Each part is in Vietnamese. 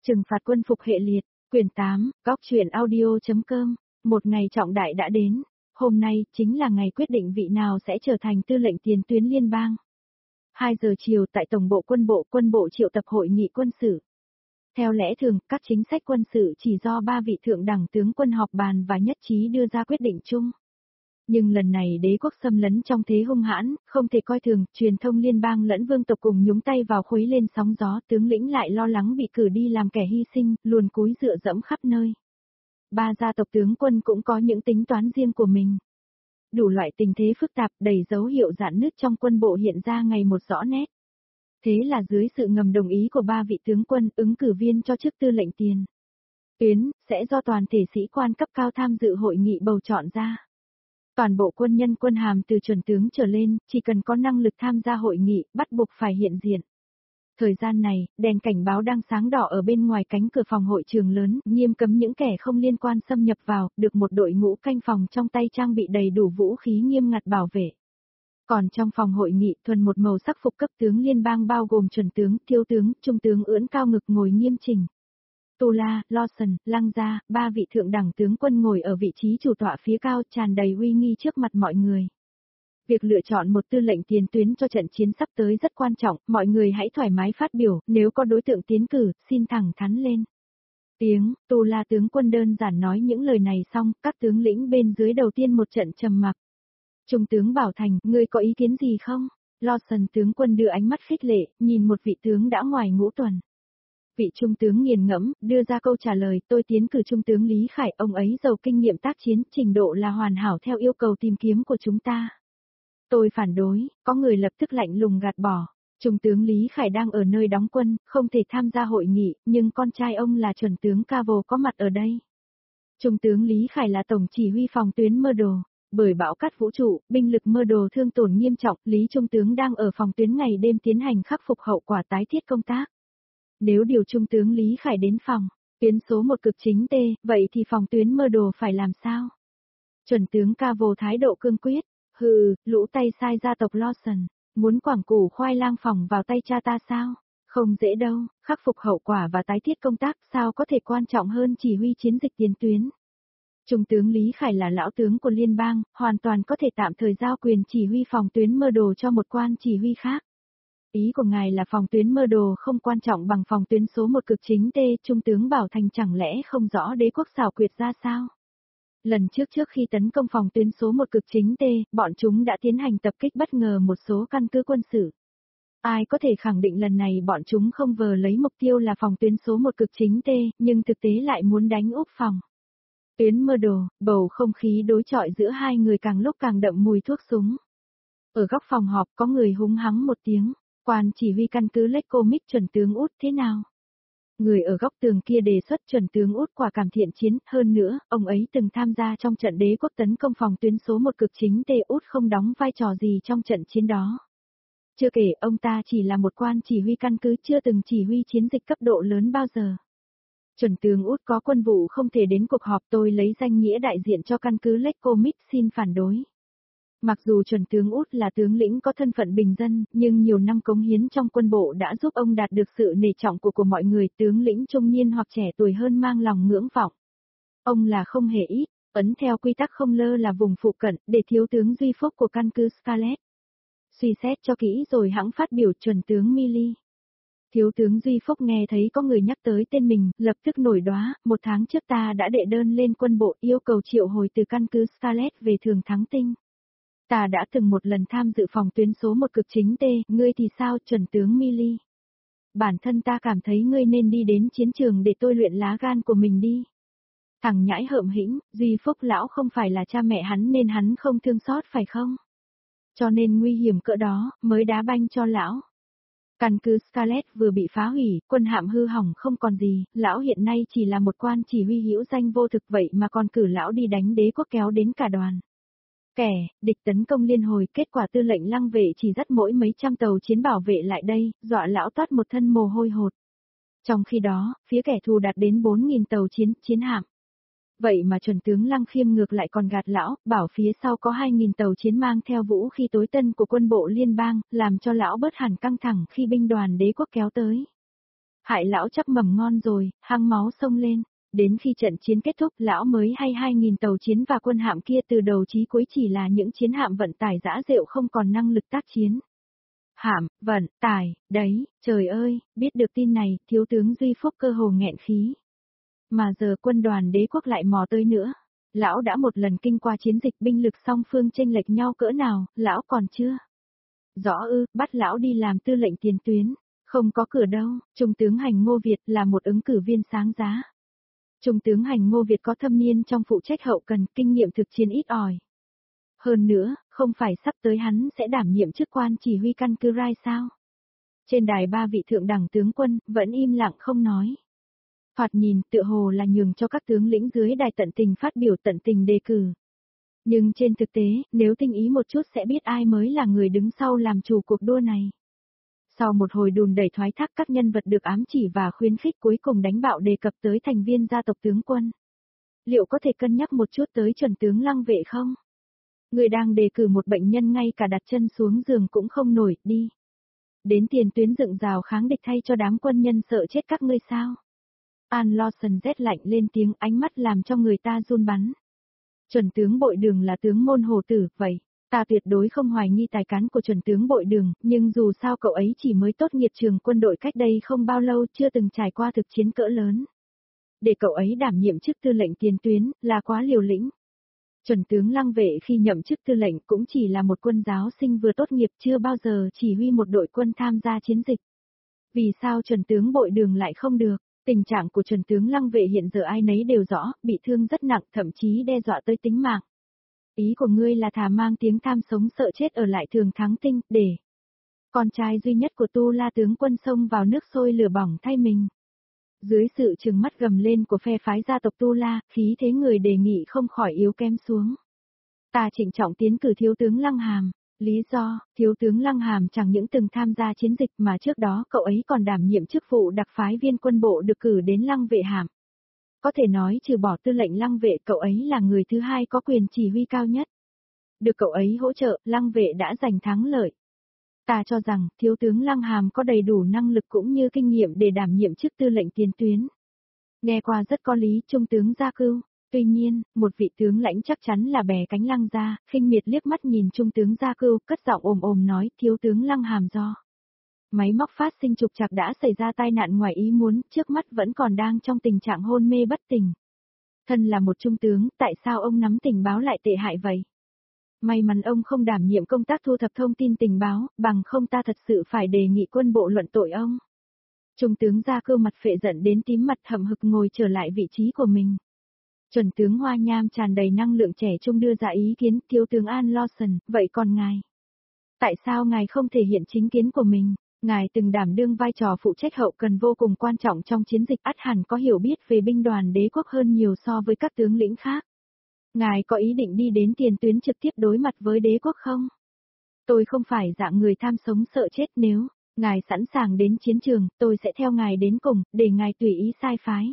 Trừng phạt quân phục hệ liệt, quyển 8, góc truyện audio.com, một ngày trọng đại đã đến, hôm nay chính là ngày quyết định vị nào sẽ trở thành tư lệnh tiền tuyến liên bang. 2 giờ chiều tại Tổng bộ quân bộ triệu tập hội nghị quân sự. Theo lẽ thường, các chính sách quân sự chỉ do 3 vị thượng đẳng tướng quân họp bàn và nhất trí đưa ra quyết định chung. Nhưng lần này đế quốc xâm lấn trong thế hung hãn, không thể coi thường, truyền thông liên bang lẫn vương tộc cùng nhúng tay vào khuấy lên sóng gió, tướng lĩnh lại lo lắng bị cử đi làm kẻ hy sinh, luồn cúi dựa dẫm khắp nơi. 3 gia tộc tướng quân cũng có những tính toán riêng của mình. Đủ loại tình thế phức tạp, đầy dấu hiệu rạn nứt trong quân bộ hiện ra ngày một rõ nét. Thế là dưới sự ngầm đồng ý của 3 vị tướng quân ứng cử viên cho chức tư lệnh tiền tuyến, sẽ do toàn thể sĩ quan cấp cao tham dự hội nghị bầu chọn ra. Toàn bộ quân nhân quân hàm từ chuẩn tướng trở lên, chỉ cần có năng lực tham gia hội nghị, bắt buộc phải hiện diện. Thời gian này, đèn cảnh báo đang sáng đỏ ở bên ngoài cánh cửa phòng hội trường lớn, nghiêm cấm những kẻ không liên quan xâm nhập vào, được một đội ngũ canh phòng trong tay trang bị đầy đủ vũ khí nghiêm ngặt bảo vệ. Còn trong phòng hội nghị, thuần một màu sắc phục cấp tướng liên bang bao gồm chuẩn tướng, thiếu tướng, trung tướng ưỡn cao ngực ngồi nghiêm chỉnh. Tula, Lawson, Lăng Gia, 3 vị thượng đẳng tướng quân ngồi ở vị trí chủ tọa phía cao tràn đầy uy nghi trước mặt mọi người. Việc lựa chọn một tư lệnh tiền tuyến cho trận chiến sắp tới rất quan trọng, mọi người hãy thoải mái phát biểu, nếu có đối tượng tiến cử, xin thẳng thắn lên. Tula tướng quân đơn giản nói những lời này xong, các tướng lĩnh bên dưới đầu tiên một trận trầm mặc. Trung tướng Bảo Thành, ngươi có ý kiến gì không? Lawson tướng quân đưa ánh mắt khích lệ, nhìn một vị tướng đã ngoài ngũ tuần. Vị trung tướng nghiền ngẫm, đưa ra câu trả lời, tôi tiến cử trung tướng Lý Khải, ông ấy giàu kinh nghiệm tác chiến, trình độ là hoàn hảo theo yêu cầu tìm kiếm của chúng ta. Tôi phản đối, có người lập tức lạnh lùng gạt bỏ. Trung tướng Lý Khải đang ở nơi đóng quân, không thể tham gia hội nghị, nhưng con trai ông là chuẩn tướng Cavo có mặt ở đây. Trung tướng Lý Khải là tổng chỉ huy phòng tuyến Mơ Đồ. Bởi bão cát vũ trụ, binh lực Mơ Đồ thương tổn nghiêm trọng, Lý Trung tướng đang ở phòng tuyến ngày đêm tiến hành khắc phục hậu quả tái thiết công tác. Nếu điều Trung tướng Lý Khải đến phòng tuyến số 1 cực chính T, vậy thì phòng tuyến Mơ Đồ phải làm sao? Chuẩn tướng Cavo thái độ cương quyết, lũ tay sai gia tộc Lawson, muốn quảng củ khoai lang phòng vào tay cha ta sao? Không dễ đâu, khắc phục hậu quả và tái thiết công tác sao có thể quan trọng hơn chỉ huy chiến dịch tiền tuyến. Trung tướng Lý Khải là lão tướng của liên bang, hoàn toàn có thể tạm thời giao quyền chỉ huy phòng tuyến Mơ Đồ cho một quan chỉ huy khác. Ý của ngài là phòng tuyến Mơ Đồ không quan trọng bằng phòng tuyến số 1 cực chính T, Trung tướng Bảo Thành chẳng lẽ không rõ đế quốc xảo quyệt ra sao? Lần trước khi tấn công phòng tuyến số 1 cực chính T, bọn chúng đã tiến hành tập kích bất ngờ một số căn cứ quân sự. Ai có thể khẳng định lần này bọn chúng không vờ lấy mục tiêu là phòng tuyến số 1 cực chính T, nhưng thực tế lại muốn đánh úp phòng tuyến Mơ Đồ, bầu không khí đối chọi giữa hai người càng lúc càng đậm mùi thuốc súng. Ở góc phòng họp có người húng hắng một tiếng, quan chỉ huy căn cứ Lecomic chuẩn tướng Út thế nào? Người ở góc tường kia đề xuất chuẩn tướng Út quả cảm thiện chiến, hơn nữa, ông ấy từng tham gia trong trận đế quốc tấn công phòng tuyến số 1 cực chính T. Út không đóng vai trò gì trong trận chiến đó. Chưa kể, ông ta chỉ là một quan chỉ huy căn cứ chưa từng chỉ huy chiến dịch cấp độ lớn bao giờ. Chuẩn tướng Út có quân vụ không thể đến cuộc họp, tôi lấy danh nghĩa đại diện cho căn cứ Lecomic xin phản đối. Mặc dù chuẩn tướng Út là tướng lĩnh có thân phận bình dân, nhưng nhiều năm cống hiến trong quân bộ đã giúp ông đạt được sự nể trọng của mọi người, tướng lĩnh trung niên hoặc trẻ tuổi hơn mang lòng ngưỡng vọng. Ông là không hề ít, ấn theo quy tắc không lơ là vùng phụ cận, để thiếu tướng Duy Phúc của căn cứ Scarlet. Suy xét cho kỹ rồi hãng phát biểu chuẩn tướng Millie. Thiếu tướng Duy Phúc nghe thấy có người nhắc tới tên mình, lập tức nổi đoá, 1 tháng trước ta đã đệ đơn lên quân bộ yêu cầu triệu hồi từ căn cứ Scarlet về Thường Thắng Tinh. Ta đã từng một lần tham dự phòng tuyến số 1 cực chính T, ngươi thì sao chuẩn tướng Millie? Bản thân ta cảm thấy ngươi nên đi đến chiến trường để tôi luyện lá gan của mình đi. Thằng nhãi hợm hĩnh, Duy Phúc lão không phải là cha mẹ hắn nên hắn không thương xót phải không? Cho nên nguy hiểm cỡ đó, mới đá banh cho lão. Căn cứ Scarlet vừa bị phá hủy, quân hạm hư hỏng không còn gì, lão hiện nay chỉ là một quan chỉ huy hữu danh vô thực vậy mà còn cử lão đi đánh đế quốc kéo đến cả đoàn. Địch tấn công liên hồi, kết quả tư lệnh Lăng vệ chỉ dắt mỗi mấy trăm tàu chiến bảo vệ lại đây, dọa lão toát một thân mồ hôi hột. Trong khi đó, phía kẻ thù đạt đến 4.000 tàu chiến hạm. Vậy mà chuẩn tướng Lăng Khiêm ngược lại còn gạt lão, bảo phía sau có 2.000 tàu chiến mang theo vũ khí tối tân của quân bộ liên bang, làm cho lão bớt hẳn căng thẳng khi binh đoàn đế quốc kéo tới. Hại lão chắc mầm ngon rồi, hăng máu xông lên. Đến khi trận chiến kết thúc, lão mới hay 2.000 tàu chiến và quân hạm kia từ đầu chí cuối chỉ là những chiến hạm vận tải dã dệu không còn năng lực tác chiến. Hạm, vận, tải, đấy, trời ơi, biết được tin này, thiếu tướng Duy Phúc cơ hồ nghẹn khí. Mà giờ quân đoàn đế quốc lại mò tới nữa. Lão đã một lần kinh qua chiến dịch binh lực song phương chênh lệch nhau cỡ nào, lão còn chưa. Rõ ư, bắt lão đi làm tư lệnh tiền tuyến. Không có cửa đâu, Trung tướng Hành Ngô Việt là một ứng cử viên sáng giá. Trung tướng Hành Ngô Việt có thâm niên trong phụ trách hậu cần, kinh nghiệm thực chiến ít ỏi. Hơn nữa, không phải sắp tới hắn sẽ đảm nhiệm chức quan chỉ huy căn cứ Rai sao? Trên đài ba vị thượng đẳng tướng quân, vẫn im lặng không nói. Thoạt nhìn, tựa hồ là nhường cho các tướng lĩnh dưới đài tận tình phát biểu tận tình đề cử. Nhưng trên thực tế, nếu tinh ý một chút sẽ biết ai mới là người đứng sau làm chủ cuộc đua này. Sau một hồi đùn đẩy thoái thác các nhân vật được ám chỉ và khuyến khích cuối cùng đánh bạo đề cập tới thành viên gia tộc tướng quân. Liệu có thể cân nhắc một chút tới chuẩn tướng Lăng Vệ không? Người đang đề cử một bệnh nhân ngay cả đặt chân xuống giường cũng không nổi, đi. Đến tiền tuyến dựng rào kháng địch thay cho đám quân nhân sợ chết các ngươi sao? An Lawson rét lạnh lên tiếng, ánh mắt làm cho người ta run bắn. Chuẩn tướng Bội Đường là tướng môn hồ tử, vậy. Ta tuyệt đối không hoài nghi tài cán của chuẩn tướng Bội Đường, nhưng dù sao cậu ấy chỉ mới tốt nghiệp trường quân đội cách đây không bao lâu, chưa từng trải qua thực chiến cỡ lớn. Để cậu ấy đảm nhiệm chức tư lệnh tiền tuyến, là quá liều lĩnh. Chuẩn tướng Lăng Vệ khi nhậm chức tư lệnh cũng chỉ là một quân giáo sinh vừa tốt nghiệp, chưa bao giờ chỉ huy một đội quân tham gia chiến dịch. Vì sao chuẩn tướng Bội Đường lại không được? Tình trạng của chuẩn tướng Lăng Vệ hiện giờ ai nấy đều rõ, bị thương rất nặng, thậm chí đe dọa tới tính mạng. Ý của ngươi là thà mang tiếng tham sống sợ chết ở lại Thường Thắng Tinh, để con trai duy nhất của Tu La tướng quân xông vào nước sôi lửa bỏng thay mình. Dưới sự trừng mắt gầm lên của phe phái gia tộc Tu La, khí thế người đề nghị không khỏi yếu kém xuống. Ta trịnh trọng tiến cử thiếu tướng Lăng Hàm. Lý do, thiếu tướng Lăng Hàm chẳng những từng tham gia chiến dịch mà trước đó cậu ấy còn đảm nhiệm chức vụ đặc phái viên quân bộ được cử đến Lăng Vệ hàm. Có thể nói trừ bỏ tư lệnh Lăng Vệ, cậu ấy là người thứ hai có quyền chỉ huy cao nhất. Được cậu ấy hỗ trợ, Lăng Vệ đã giành thắng lợi. Ta cho rằng, thiếu tướng Lăng Hàm có đầy đủ năng lực cũng như kinh nghiệm để đảm nhiệm chức tư lệnh tiền tuyến. Nghe qua rất có lý, Trung tướng Gia Cưu. Tuy nhiên, một vị tướng lãnh chắc chắn là bè cánh Lăng gia, khinh miệt liếc mắt nhìn Trung tướng Gia Cưu, cất giọng ồm ồm nói, thiếu tướng Lăng Hàm do máy móc phát sinh trục trặc đã xảy ra tai nạn ngoài ý muốn, trước mắt vẫn còn đang trong tình trạng hôn mê bất tỉnh. Thân là một trung tướng, tại sao ông nắm tình báo lại tệ hại vậy? May mắn ông không đảm nhiệm công tác thu thập thông tin tình báo, bằng không ta thật sự phải đề nghị quân bộ luận tội ông. Trung tướng Gia Cưu mặt phệ giận đến tím mặt, hậm hực ngồi trở lại vị trí của mình. Chuẩn tướng Hoa Nham tràn đầy năng lượng trẻ trung đưa ra ý kiến, thiếu tướng An Lawson, vậy còn ngài? Tại sao ngài không thể hiện chính kiến của mình? Ngài từng đảm đương vai trò phụ trách hậu cần vô cùng quan trọng trong chiến dịch, ắt hẳn có hiểu biết về binh đoàn đế quốc hơn nhiều so với các tướng lĩnh khác. Ngài có ý định đi đến tiền tuyến trực tiếp đối mặt với đế quốc không? Tôi không phải dạng người tham sống sợ chết, nếu ngài sẵn sàng đến chiến trường, tôi sẽ theo ngài đến cùng, để ngài tùy ý sai phái.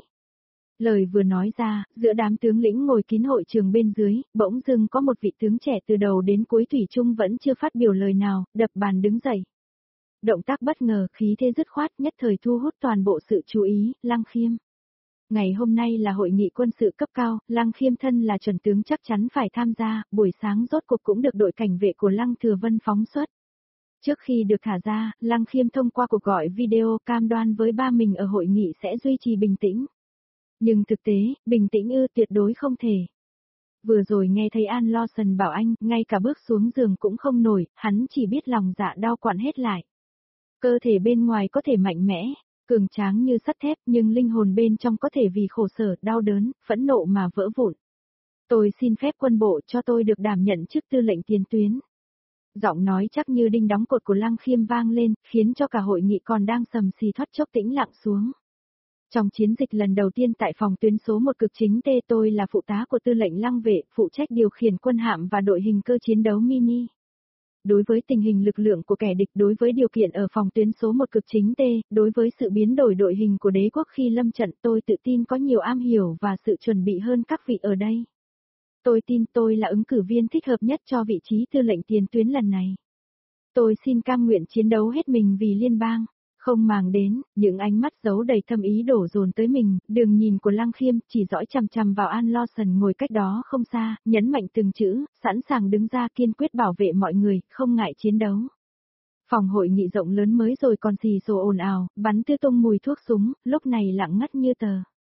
Lời vừa nói ra, giữa đám tướng lĩnh ngồi kín hội trường bên dưới, bỗng dưng có một vị tướng trẻ từ đầu đến cuối thủy chung vẫn chưa phát biểu lời nào, đập bàn đứng dậy. Động tác bất ngờ, khí thế dứt khoát, nhất thời thu hút toàn bộ sự chú ý, Lăng Khiêm. Ngày hôm nay là hội nghị quân sự cấp cao, Lăng Khiêm thân là chuẩn tướng chắc chắn phải tham gia, buổi sáng rốt cuộc cũng được đội cảnh vệ của Lăng Thừa Vân phóng xuất. Trước khi được thả ra, Lăng Khiêm thông qua cuộc gọi video cam đoan với ba mình ở hội nghị sẽ duy trì bình tĩnh. Nhưng thực tế, bình tĩnh tuyệt đối không thể. Vừa rồi nghe thấy An Lawson bảo anh, ngay cả bước xuống giường cũng không nổi, hắn chỉ biết lòng dạ đau quặn hết lại. Cơ thể bên ngoài có thể mạnh mẽ, cường tráng như sắt thép, nhưng linh hồn bên trong có thể vì khổ sở, đau đớn, phẫn nộ mà vỡ vụn. Tôi xin phép quân bộ cho tôi được đảm nhận chức tư lệnh tiền tuyến. Giọng nói chắc như đinh đóng cột của Lăng Khiêm vang lên, khiến cho cả hội nghị còn đang sầm xì thoát chốc tĩnh lặng xuống. Trong chiến dịch lần đầu tiên tại phòng tuyến số 1 cực chính T, tôi là phụ tá của tư lệnh Lăng Vệ, phụ trách điều khiển quân hạm và đội hình cơ chiến đấu mini. Đối với tình hình lực lượng của kẻ địch, đối với điều kiện ở phòng tuyến số 1 cực chính T, đối với sự biến đổi đội hình của đế quốc khi lâm trận, tôi tự tin có nhiều am hiểu và sự chuẩn bị hơn các vị ở đây. Tôi tin tôi là ứng cử viên thích hợp nhất cho vị trí tư lệnh tiền tuyến lần này. Tôi xin cam nguyện chiến đấu hết mình vì liên bang. Không màng đến, những ánh mắt giấu đầy thâm ý đổ dồn tới mình, đường nhìn của Lăng Khiêm chỉ dõi chằm chằm vào An Lawson ngồi cách đó không xa, nhấn mạnh từng chữ, sẵn sàng đứng ra kiên quyết bảo vệ mọi người, không ngại chiến đấu. Phòng hội nghị rộng lớn mới rồi còn xì xồ ồn ào, bắn tứ tung mùi thuốc súng, lúc này lặng ngắt như tờ.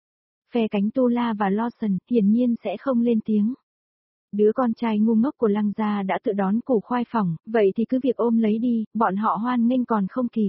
Phe cánh Tula và Lawson hiển nhiên sẽ không lên tiếng. Đứa con trai ngu ngốc của Lăng gia đã tự đón củ khoai phỏng, vậy thì cứ việc ôm lấy đi, bọn họ hoan nghênh còn không kịp.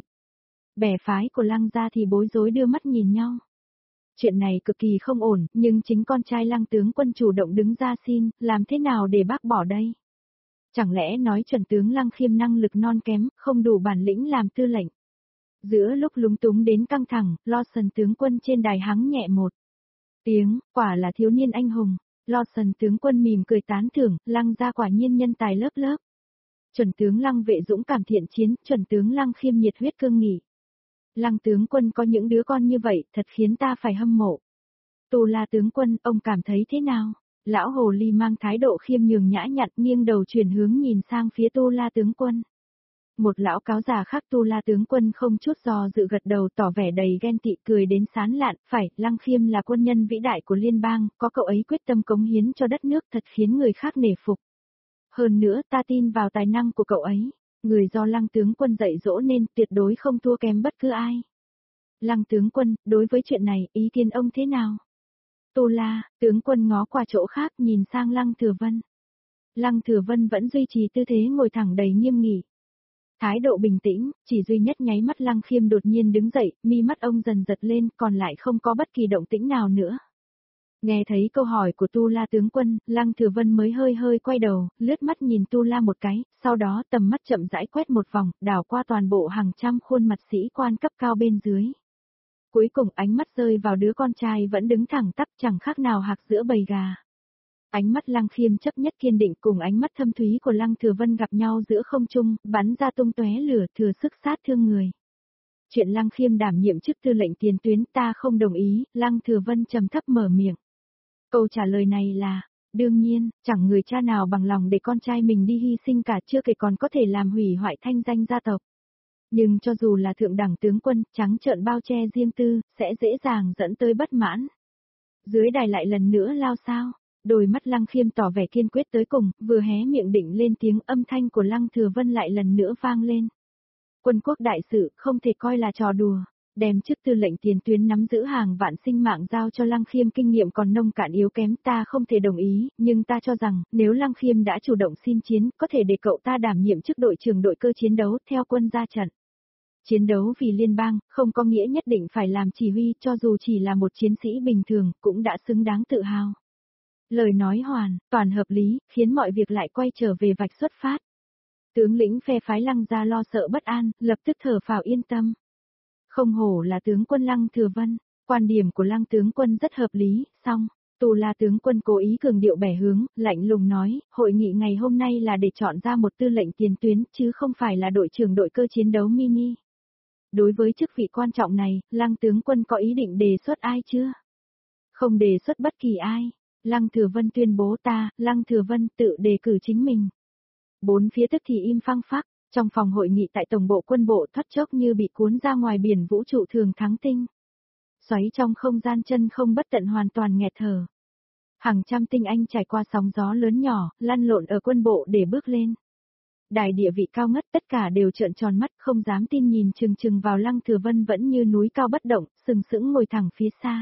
Bè phái của Lăng gia thì bối rối đưa mắt nhìn nhau. Chuyện này cực kỳ không ổn, nhưng chính con trai Lăng tướng quân chủ động đứng ra xin, làm thế nào để bác bỏ đây? Chẳng lẽ nói chuẩn tướng Lăng Khiêm năng lực non kém, không đủ bản lĩnh làm tư lệnh? Giữa lúc lúng túng đến căng thẳng, Lawson tướng quân trên đài hắng nhẹ một tiếng, quả là thiếu niên anh hùng. Lawson tướng quân mỉm cười tán thưởng, Lăng gia quả nhiên nhân tài lớp lớp. Chuẩn tướng Lăng Vệ dũng cảm thiện chiến, chuẩn tướng Lăng Khiêm nhiệt huyết cương nghị. Lăng tướng quân có những đứa con như vậy, thật khiến ta phải hâm mộ. Tula tướng quân, ông cảm thấy thế nào? Lão hồ ly mang thái độ khiêm nhường nhã nhặn, nghiêng đầu chuyển hướng nhìn sang phía Tula tướng quân. Một lão cáo già khác Tula tướng quân không chút do dự gật đầu tỏ vẻ đầy ghen tị, cười đến sán lạn, phải, Lăng Khiêm là quân nhân vĩ đại của liên bang, có cậu ấy quyết tâm cống hiến cho đất nước thật khiến người khác nể phục. Hơn nữa ta tin vào tài năng của cậu ấy, người do Lăng tướng quân dạy dỗ nên tuyệt đối không thua kém bất cứ ai. Lăng tướng quân, đối với chuyện này, ý kiến ông thế nào? Tula, tướng quân ngó qua chỗ khác nhìn sang Lăng Thừa Vân. Lăng Thừa Vân vẫn duy trì tư thế ngồi thẳng đầy nghiêm nghị. Thái độ bình tĩnh, chỉ duy nhất nháy mắt Lăng Khiêm đột nhiên đứng dậy, mi mắt ông dần giật lên, còn lại không có bất kỳ động tĩnh nào nữa. Nghe thấy câu hỏi của Tula tướng quân, Lăng Thừa Vân mới hơi hơi quay đầu, lướt mắt nhìn Tula một cái, sau đó tầm mắt chậm rãi quét một vòng, đảo qua toàn bộ hàng trăm khuôn mặt sĩ quan cấp cao bên dưới. Cuối cùng ánh mắt rơi vào đứa con trai vẫn đứng thẳng tắp chẳng khác nào hạc giữa bầy gà. Ánh mắt Lăng Khiêm chấp nhất kiên định cùng ánh mắt thâm thúy của Lăng Thừa Vân gặp nhau giữa không trung, bắn ra tung tóe lửa thừa sức sát thương người. Chuyện Lăng Khiêm đảm nhiệm chức tư lệnh tiền tuyến ta không đồng ý, Lăng Thừa Vân trầm thấp mở miệng. Câu trả lời này là, đương nhiên, chẳng người cha nào bằng lòng để con trai mình đi hy sinh cả, chưa kể còn có thể làm hủy hoại thanh danh gia tộc. Nhưng cho dù là thượng đẳng tướng quân, trắng trợn bao che riêng tư, sẽ dễ dàng dẫn tới bất mãn. Dưới đài lại lần nữa lao sao, đôi mắt Lăng Khiêm tỏ vẻ kiên quyết tới cùng, vừa hé miệng định lên tiếng, âm thanh của Lăng Thừa Vân lại lần nữa vang lên. Quân quốc đại sự không thể coi là trò đùa. Đem chức tư lệnh tiền tuyến nắm giữ hàng vạn sinh mạng giao cho Lăng Khiêm kinh nghiệm còn nông cạn yếu kém ta không thể đồng ý, nhưng ta cho rằng, nếu Lăng Khiêm đã chủ động xin chiến, có thể để cậu ta đảm nhiệm chức đội trưởng đội cơ chiến đấu theo quân ra trận. Chiến đấu vì liên bang, không có nghĩa nhất định phải làm chỉ huy, cho dù chỉ là một chiến sĩ bình thường, cũng đã xứng đáng tự hào. Lời nói toàn hợp lý, khiến mọi việc lại quay trở về vạch xuất phát. Tướng lĩnh phe phái Lăng gia lo sợ bất an, lập tức thở phào yên tâm. Không hổ là tướng quân Lăng Thừa Vân, quan điểm của Lăng tướng quân rất hợp lý, song, Tula tướng quân cố ý cường điệu bẻ hướng, lạnh lùng nói, hội nghị ngày hôm nay là để chọn ra một tư lệnh tiền tuyến, chứ không phải là đội trưởng đội cơ chiến đấu mini. Đối với chức vị quan trọng này, Lăng tướng quân có ý định đề xuất ai chưa? Không đề xuất bất kỳ ai. Lăng Thừa Vân tuyên bố ta, Lăng Thừa Vân tự đề cử chính mình. Bốn phía tức thì im phăng phắc, trong phòng hội nghị tại tổng bộ quân bộ thoát chốc như bị cuốn ra ngoài biển vũ trụ thường thắng tinh. Xoáy trong không gian chân không bất tận hoàn toàn nghẹt thở. Hàng trăm tinh anh trải qua sóng gió lớn nhỏ, lăn lộn ở quân bộ để bước lên. Đài địa vị cao ngất tất cả đều trợn tròn mắt không dám tin nhìn chừng chừng vào Lăng Thừa Vân vẫn như núi cao bất động, sừng sững ngồi thẳng phía xa.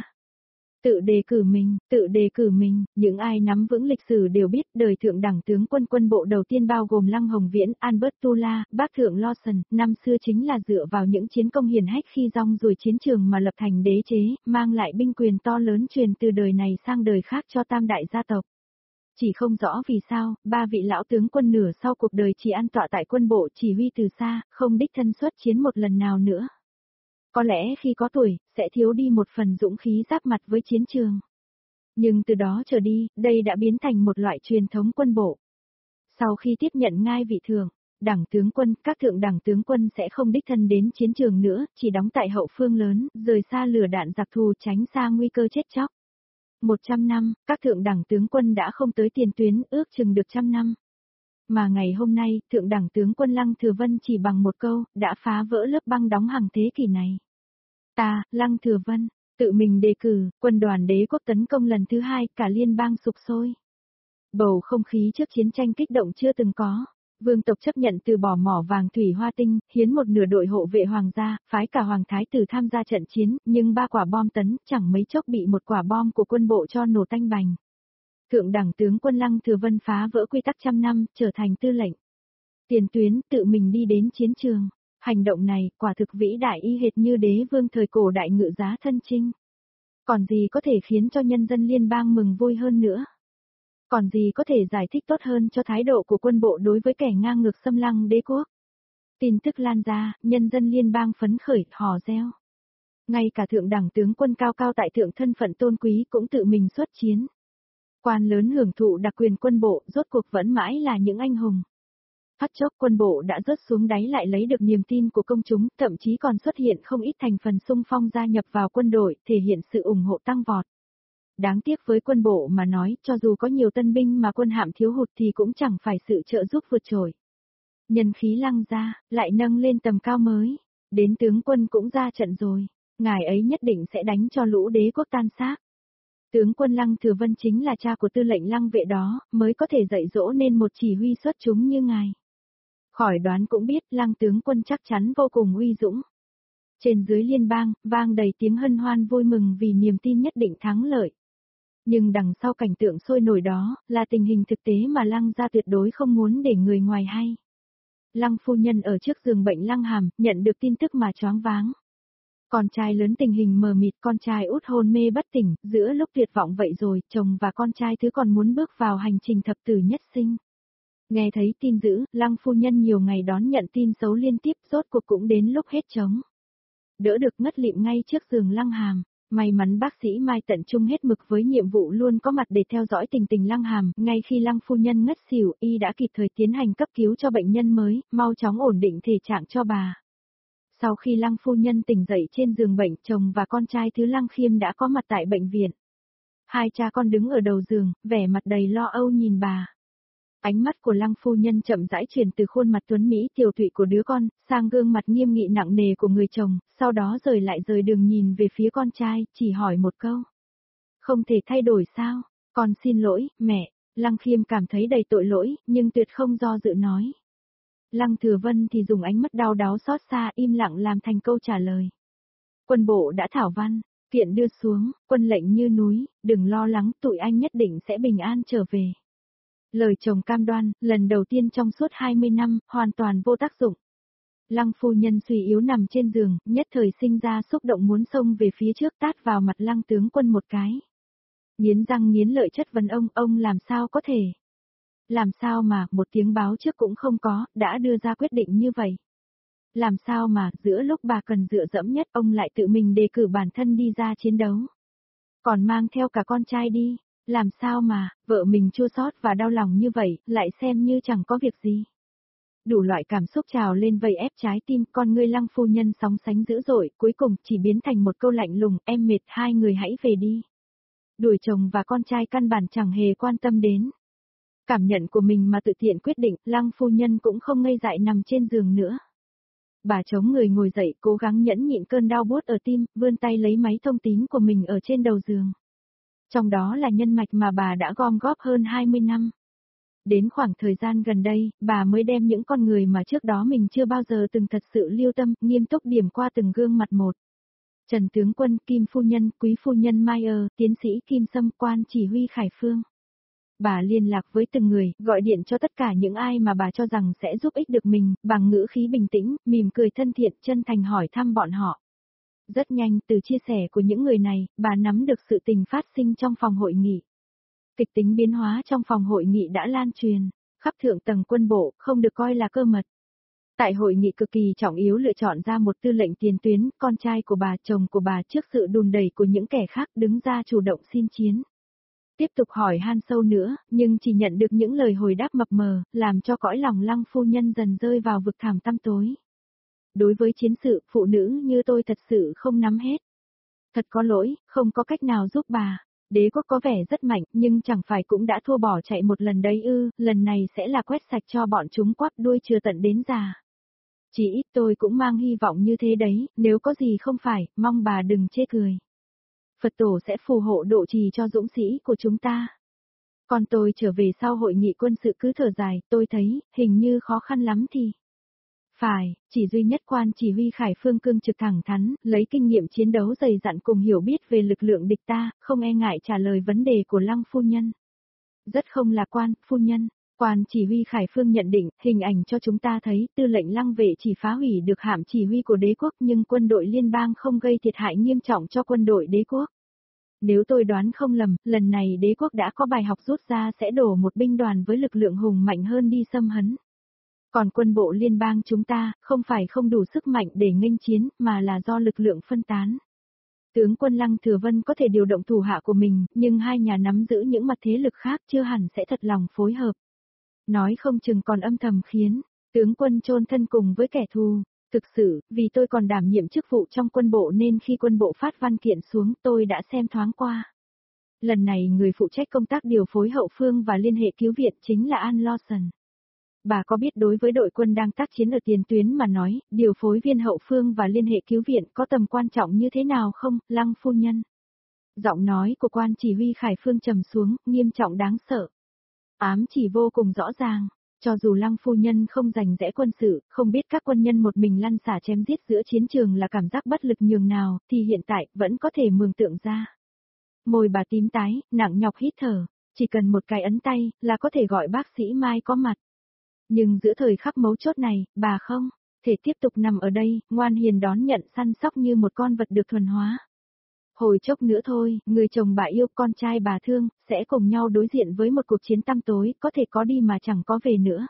Tự đề cử mình, những ai nắm vững lịch sử đều biết đời thượng đẳng tướng quân quân bộ đầu tiên bao gồm Lăng Hồng Viễn, Albert Tula, bác thượng Lawson, năm xưa chính là dựa vào những chiến công hiển hách khi rong ruổi chiến trường mà lập thành đế chế, mang lại binh quyền to lớn truyền từ đời này sang đời khác cho tam đại gia tộc. Chỉ không rõ vì sao, ba vị lão tướng quân nửa sau cuộc đời chỉ an tọa tại quân bộ chỉ huy từ xa, không đích thân xuất chiến một lần nào nữa. Có lẽ khi có tuổi, sẽ thiếu đi một phần dũng khí giáp mặt với chiến trường. Nhưng từ đó trở đi, đây đã biến thành một loại truyền thống quân bộ. Sau khi tiếp nhận ngai vị thượng, đẳng tướng quân, các thượng đẳng tướng quân sẽ không đích thân đến chiến trường nữa, chỉ đóng tại hậu phương lớn, rời xa lửa đạn giặc thù tránh xa nguy cơ chết chóc. 100 năm, các thượng đẳng tướng quân đã không tới tiền tuyến, ước chừng được 100 năm. Mà ngày hôm nay, thượng đẳng tướng quân Lăng Thừa Vân chỉ bằng một câu, đã phá vỡ lớp băng đóng hàng thế kỷ này. Ta, Lăng Thừa Vân, tự mình đề cử, quân đoàn đế quốc tấn công lần thứ 2, cả liên bang sụp sôi. Bầu không khí trước chiến tranh kích động chưa từng có. Vương tộc chấp nhận từ bỏ mỏ vàng thủy hoa tinh, hiến một nửa đội hộ vệ hoàng gia, phái cả hoàng thái tử tham gia trận chiến, nhưng 3 quả bom tấn chẳng mấy chốc bị một quả bom của quân bộ cho nổ tanh bành. Thượng đẳng tướng quân Lăng Thừa Vân phá vỡ quy tắc trăm năm, trở thành tư lệnh. Tiền tuyến tự mình đi đến chiến trường. Hành động này quả thực vĩ đại y hệt như đế vương thời cổ đại ngự giá thân chinh. Còn gì có thể khiến cho nhân dân liên bang mừng vui hơn nữa? Còn gì có thể giải thích tốt hơn cho thái độ của quân bộ đối với kẻ ngang ngược xâm lăng đế quốc? Tin tức lan ra, nhân dân liên bang phấn khởi, hò reo. Ngay cả thượng đẳng tướng quân cao cao tại thượng thân phận tôn quý cũng tự mình xuất chiến. Quan lớn hưởng thụ đặc quyền quân bộ rốt cuộc vẫn mãi là những anh hùng. Phát chốc quân bộ đã rớt xuống đáy lại lấy được niềm tin của công chúng, thậm chí còn xuất hiện không ít thành phần xung phong gia nhập vào quân đội, thể hiện sự ủng hộ tăng vọt. Đáng tiếc với quân bộ mà nói, cho dù có nhiều tân binh mà quân hạm thiếu hụt thì cũng chẳng phải sự trợ giúp vượt trội. Nhân khí Lăng gia lại nâng lên tầm cao mới, đến tướng quân cũng ra trận rồi, ngài ấy nhất định sẽ đánh cho lũ đế quốc tan xác. Tướng quân Lăng Thừa Vân chính là cha của tư lệnh Lăng vệ đó, mới có thể dạy dỗ nên một chỉ huy xuất chúng như ngài. Khỏi đoán cũng biết Lăng tướng quân chắc chắn vô cùng uy dũng. Trên dưới liên bang, vang đầy tiếng hân hoan vui mừng vì niềm tin nhất định thắng lợi. Nhưng đằng sau cảnh tượng sôi nổi đó, là tình hình thực tế mà Lăng gia tuyệt đối không muốn để người ngoài hay. Lăng phu nhân ở trước giường bệnh Lăng Hàm, nhận được tin tức mà choáng váng. Con trai lớn tình hình mờ mịt, con trai út hôn mê bất tỉnh, giữa lúc tuyệt vọng vậy rồi, chồng và con trai thứ còn muốn bước vào hành trình thập tử nhất sinh. Nghe thấy tin dữ, Lăng phu nhân nhiều ngày đón nhận tin xấu liên tiếp, rốt cuộc cũng đến lúc hết trống. Đỡ được ngất lịm ngay trước giường Lăng Hàm, may mắn bác sĩ Mai tận trung hết mực với nhiệm vụ luôn có mặt để theo dõi tình tình Lăng Hàm, ngay khi Lăng phu nhân ngất xỉu, y đã kịp thời tiến hành cấp cứu cho bệnh nhân mới, mau chóng ổn định thể trạng cho bà. Sau khi Lăng phu nhân tỉnh dậy trên giường bệnh, chồng và con trai thứ Lăng Khiêm đã có mặt tại bệnh viện. Hai cha con đứng ở đầu giường, vẻ mặt đầy lo âu nhìn bà. Ánh mắt của Lăng phu nhân chậm rãi chuyển từ khuôn mặt tuấn mỹ tiều tụy của đứa con, sang gương mặt nghiêm nghị nặng nề của người chồng, sau đó rời đường nhìn về phía con trai, chỉ hỏi một câu. Không thể thay đổi sao? Con xin lỗi, mẹ. Lăng Khiêm cảm thấy đầy tội lỗi, nhưng tuyệt không do dự nói. Lăng Thừa Vân thì dùng ánh mắt đau đáu xót xa im lặng làm thành câu trả lời. Quân bộ đã thảo văn, kiện đưa xuống, quân lệnh như núi, đừng lo lắng, tụi anh nhất định sẽ bình an trở về. Lời chồng cam đoan, lần đầu tiên trong suốt 20 năm, hoàn toàn vô tác dụng. Lăng phu nhân suy yếu nằm trên giường, nhất thời sinh ra xúc động muốn xông về phía trước tát vào mặt Lăng tướng quân một cái. Nghiến răng nghiến lợi chất vấn ông làm sao có thể? Làm sao mà, một tiếng báo trước cũng không có, đã đưa ra quyết định như vậy? Làm sao mà, giữa lúc bà cần dựa dẫm nhất ông lại tự mình đề cử bản thân đi ra chiến đấu? Còn mang theo cả con trai đi? Làm sao mà, vợ mình chua xót và đau lòng như vậy, lại xem như chẳng có việc gì. Đủ loại cảm xúc trào lên vây ép trái tim, con ngươi Lăng phu nhân sóng sánh dữ dội, cuối cùng chỉ biến thành một câu lạnh lùng, em mệt, hai người hãy về đi. Đuổi chồng và con trai căn bản chẳng hề quan tâm đến. Cảm nhận của mình mà tự tiện quyết định, Lăng phu nhân cũng không ngây dại nằm trên giường nữa. Bà chống người ngồi dậy, cố gắng nhẫn nhịn cơn đau buốt ở tim, vươn tay lấy máy thông tín của mình ở trên đầu giường. Trong đó là nhân mạch mà bà đã gom góp hơn 20 năm. Đến khoảng thời gian gần đây, bà mới đem những con người mà trước đó mình chưa bao giờ từng thật sự lưu tâm, nghiêm túc điểm qua từng gương mặt một. Trần tướng quân, Kim phu nhân, quý phu nhân Mai tiến sĩ Kim Sâm, quan chỉ huy Khải Phương. Bà liên lạc với từng người, gọi điện cho tất cả những ai mà bà cho rằng sẽ giúp ích được mình, bằng ngữ khí bình tĩnh, mỉm cười thân thiện, chân thành hỏi thăm bọn họ. Rất nhanh, từ chia sẻ của những người này, bà nắm được sự tình phát sinh trong phòng hội nghị. Kịch tính biến hóa trong phòng hội nghị đã lan truyền, khắp thượng tầng quân bộ, không được coi là cơ mật. Tại hội nghị cực kỳ trọng yếu lựa chọn ra một tư lệnh tiền tuyến, con trai của bà, chồng của bà trước sự đùn đẩy của những kẻ khác đứng ra chủ động xin chiến. Tiếp tục hỏi han sâu nữa, nhưng chỉ nhận được những lời hồi đáp mập mờ, làm cho cõi lòng Lăng phu nhân dần rơi vào vực thẳm tăm tối. Đối với chiến sự, phụ nữ như tôi thật sự không nắm hết. Thật có lỗi, không có cách nào giúp bà. Đế quốc có vẻ rất mạnh, nhưng chẳng phải cũng đã thua bỏ chạy một lần đấy ư, lần này sẽ là quét sạch cho bọn chúng quắp đuôi chưa tận đến già. Chỉ ít tôi cũng mang hy vọng như thế đấy, nếu có gì không phải, mong bà đừng chê cười. Phật tổ sẽ phù hộ độ trì cho dũng sĩ của chúng ta. Còn tôi trở về sau hội nghị quân sự cứ thở dài, tôi thấy, hình như khó khăn lắm thì. Phải, chỉ duy nhất quan chỉ huy Khải Phương cương trực thẳng thắn, lấy kinh nghiệm chiến đấu dày dặn cùng hiểu biết về lực lượng địch ta, không e ngại trả lời vấn đề của Lăng phu nhân. Rất không lạc quan, phu nhân. Quan chỉ huy Khải Phương nhận định, hình ảnh cho chúng ta thấy, tư lệnh Lăng vệ chỉ phá hủy được hạm chỉ huy của đế quốc nhưng quân đội liên bang không gây thiệt hại nghiêm trọng cho quân đội đế quốc. Nếu tôi đoán không lầm, lần này đế quốc đã có bài học rút ra sẽ đổ một binh đoàn với lực lượng hùng mạnh hơn đi xâm hấn. Còn quân bộ liên bang chúng ta, không phải không đủ sức mạnh để nghênh chiến, mà là do lực lượng phân tán. Tướng quân Lăng Thừa Vân có thể điều động thủ hạ của mình, nhưng hai nhà nắm giữ những mặt thế lực khác chưa hẳn sẽ thật lòng phối hợp. Nói không chừng còn âm thầm khiến tướng quân chôn thân cùng với kẻ thù. Thực sự, vì tôi còn đảm nhiệm chức vụ trong quân bộ nên khi quân bộ phát văn kiện xuống tôi đã xem thoáng qua. Lần này người phụ trách công tác điều phối hậu phương và liên hệ cứu viện chính là Ann Lawson. Bà có biết đối với đội quân đang tác chiến ở tiền tuyến mà nói, điều phối viên hậu phương và liên hệ cứu viện có tầm quan trọng như thế nào không, Lăng phu nhân? Giọng nói của quan chỉ huy Khải Phương trầm xuống, nghiêm trọng đáng sợ. Ám chỉ vô cùng rõ ràng. Cho dù Lăng phu nhân không rành rẽ quân sự, không biết các quân nhân một mình lăn xả chém giết giữa chiến trường là cảm giác bất lực nhường nào, thì hiện tại vẫn có thể mường tượng ra. Môi bà tím tái, nặng nhọc hít thở, chỉ cần một cái ấn tay là có thể gọi bác sĩ Mai có mặt. Nhưng giữa thời khắc mấu chốt này, bà không thể tiếp tục nằm ở đây, ngoan hiền đón nhận săn sóc như một con vật được thuần hóa. Hồi chốc nữa thôi, người chồng bà yêu, con trai bà thương, sẽ cùng nhau đối diện với một cuộc chiến tăm tối, có thể có đi mà chẳng có về nữa.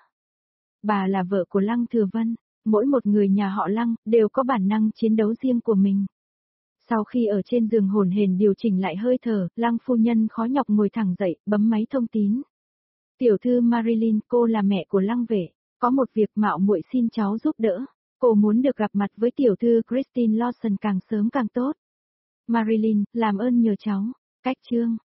Bà là vợ của Lăng Thừa Vân, mỗi một người nhà họ Lăng, đều có bản năng chiến đấu riêng của mình. Sau khi ở trên giường hổn hển điều chỉnh lại hơi thở, Lăng phu nhân khó nhọc ngồi thẳng dậy, bấm máy thông tín. Tiểu thư Marilyn, cô là mẹ của Lăng vệ, có một việc mạo muội xin cháu giúp đỡ. Cô muốn được gặp mặt với tiểu thư Christine Lawson càng sớm càng tốt. Marilyn, làm ơn nhờ cháu. Cách chương